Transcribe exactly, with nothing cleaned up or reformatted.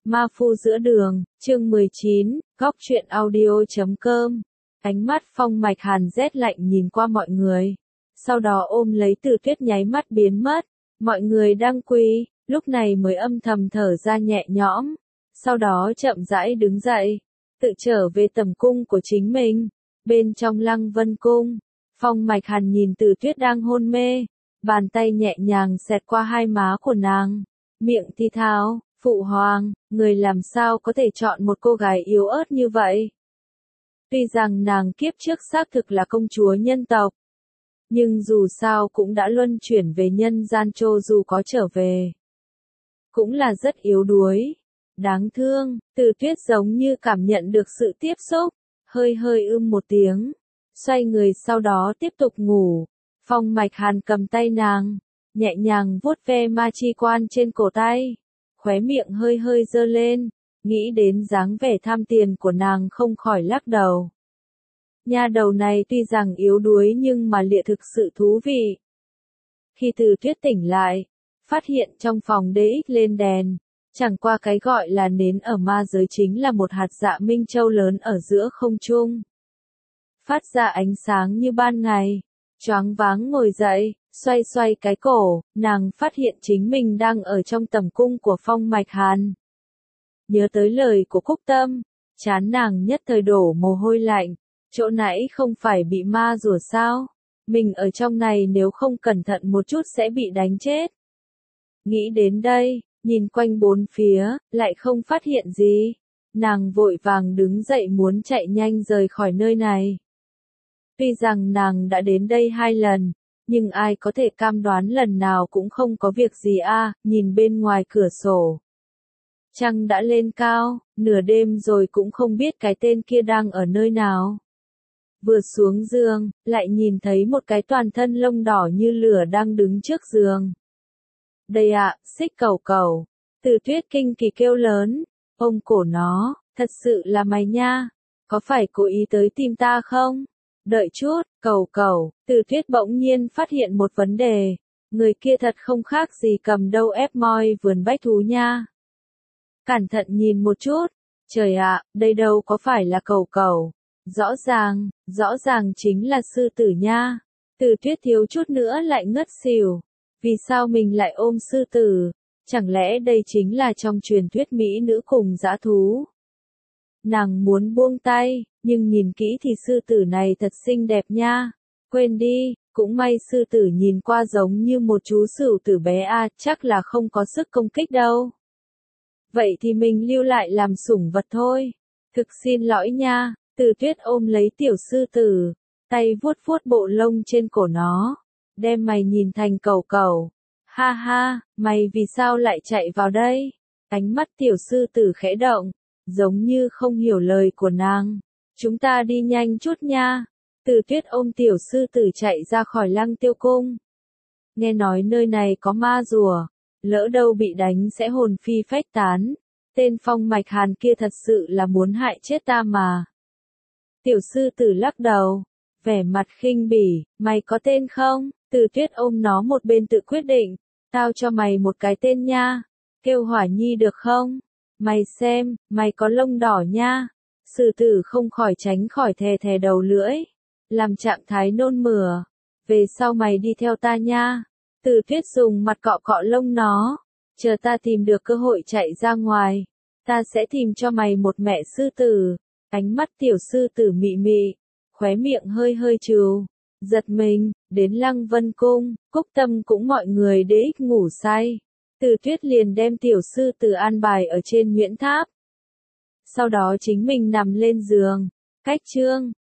Ma Phu giữa đường, chương mười chín, góc truyện audio chấm com. Ánh mắt Phong Mạch Hàn rét lạnh nhìn qua mọi người. Sau đó ôm lấy Từ Tuyết nháy mắt biến mất. Mọi người đang quỳ, lúc này mới âm thầm thở ra nhẹ nhõm. Sau đó chậm rãi đứng dậy, tự trở về tầm cung của chính mình. Bên trong Lăng Vân Cung, Phong Mạch Hàn nhìn Từ Tuyết đang hôn mê. Bàn tay nhẹ nhàng xẹt qua hai má của nàng. Miệng thì thào, Phụ Hoàng, người làm sao có thể chọn một cô gái yếu ớt như vậy? Tuy rằng nàng kiếp trước xác thực là công chúa nhân tộc, nhưng dù sao cũng đã luân chuyển về nhân gian, cho dù có trở về, cũng là rất yếu đuối. Đáng thương, Từ Tuyết giống như cảm nhận được sự tiếp xúc, hơi hơi ưm một tiếng, xoay người sau đó tiếp tục ngủ. Phong Mạch Hàn cầm tay nàng, nhẹ nhàng vuốt ve ma chi quan trên cổ tay, khóe miệng hơi hơi dơ lên, nghĩ đến dáng vẻ tham tiền của nàng không khỏi lắc đầu. Nha đầu này tuy rằng yếu đuối nhưng mà lịa thực sự thú vị. Khi Từ Tuyết tỉnh lại, phát hiện trong phòng đê ích lên đèn, chẳng qua cái gọi là nến ở ma giới chính là một hạt dạ minh châu lớn ở giữa không trung, phát ra ánh sáng như ban ngày. Choáng váng ngồi dậy, xoay xoay cái cổ, nàng phát hiện chính mình đang ở trong tầm cung của Phong Mạch Hàn. Nhớ tới lời của Cúc Tâm, trán nàng nhất thời đổ mồ hôi lạnh, chỗ nãy không phải bị ma rủa sao? Mình ở trong này nếu không cẩn thận một chút sẽ bị đánh chết. Nghĩ đến đây, nhìn quanh bốn phía, lại không phát hiện gì. Nàng vội vàng đứng dậy muốn chạy nhanh rời khỏi nơi này. Tuy rằng nàng đã đến đây hai lần, nhưng ai có thể cam đoán lần nào cũng không có việc gì a? À, nhìn bên ngoài cửa sổ. Trăng đã lên cao, nửa đêm rồi cũng không biết cái tên kia đang ở nơi nào. Vừa xuống giường, lại nhìn thấy một cái toàn thân lông đỏ như lửa đang đứng trước giường. Đây ạ, à, Xích Cẩu Cẩu. Từ Tuyết kinh kỳ kêu lớn, ôm cổ nó, thật sự là mày nha, có phải cố ý tới tìm ta không? Đợi chút, Cẩu Cẩu. Từ Tuyết bỗng nhiên phát hiện một vấn đề, người kia thật không khác gì cầm đâu ép moi vườn bách thú nha. Cẩn thận nhìn một chút, trời ạ, đây đâu có phải là Cẩu Cẩu, rõ ràng, rõ ràng chính là sư tử nha. Từ Tuyết thiếu chút nữa lại ngất xỉu, vì sao mình lại ôm sư tử, chẳng lẽ đây chính là trong truyền thuyết mỹ nữ cùng dã thú? Nàng muốn buông tay, nhưng nhìn kỹ thì sư tử này thật xinh đẹp nha. Quên đi, cũng may sư tử nhìn qua giống như một chú sửu tử bé a, à, chắc là không có sức công kích đâu. Vậy thì mình lưu lại làm sủng vật thôi. Thực xin lỗi nha. Từ Tuyết ôm lấy tiểu sư tử, tay vuốt vuốt bộ lông trên cổ nó, đem mày nhìn thành Cẩu Cẩu. Ha ha, mày vì sao lại chạy vào đây? Ánh mắt tiểu sư tử khẽ động, giống như không hiểu lời của nàng. Chúng ta đi nhanh chút nha. Từ Tuyết ôm tiểu sư tử chạy ra khỏi Lăng Tiêu Cung. Nghe nói nơi này có ma rùa, lỡ đâu bị đánh sẽ hồn phi phách tán. Tên Phong Mạch Hàn kia thật sự là muốn hại chết ta mà. Tiểu sư tử lắc đầu, vẻ mặt khinh bỉ, mày có tên không? Từ Tuyết ôm nó một bên tự quyết định, tao cho mày một cái tên nha, kêu Hỏa Nhi được không? Mày xem, mày có lông đỏ nha. Sư tử không khỏi tránh khỏi thè thè đầu lưỡi, làm trạng thái nôn mửa. Về sau mày đi theo ta nha. Từ Tuyết dùng mặt cọ cọ lông nó, chờ ta tìm được cơ hội chạy ra ngoài, ta sẽ tìm cho mày một mẹ sư tử. Ánh mắt tiểu sư tử mị mị, khóe miệng hơi hơi trừ, giật mình. Đến Lăng Vân Cung, Cúc Tâm cũng mọi người đế ích ngủ say. Từ Tuyết liền đem tiểu sư tử an bài ở trên Nguyễn Tháp. Sau đó chính mình nằm lên giường, cách chương.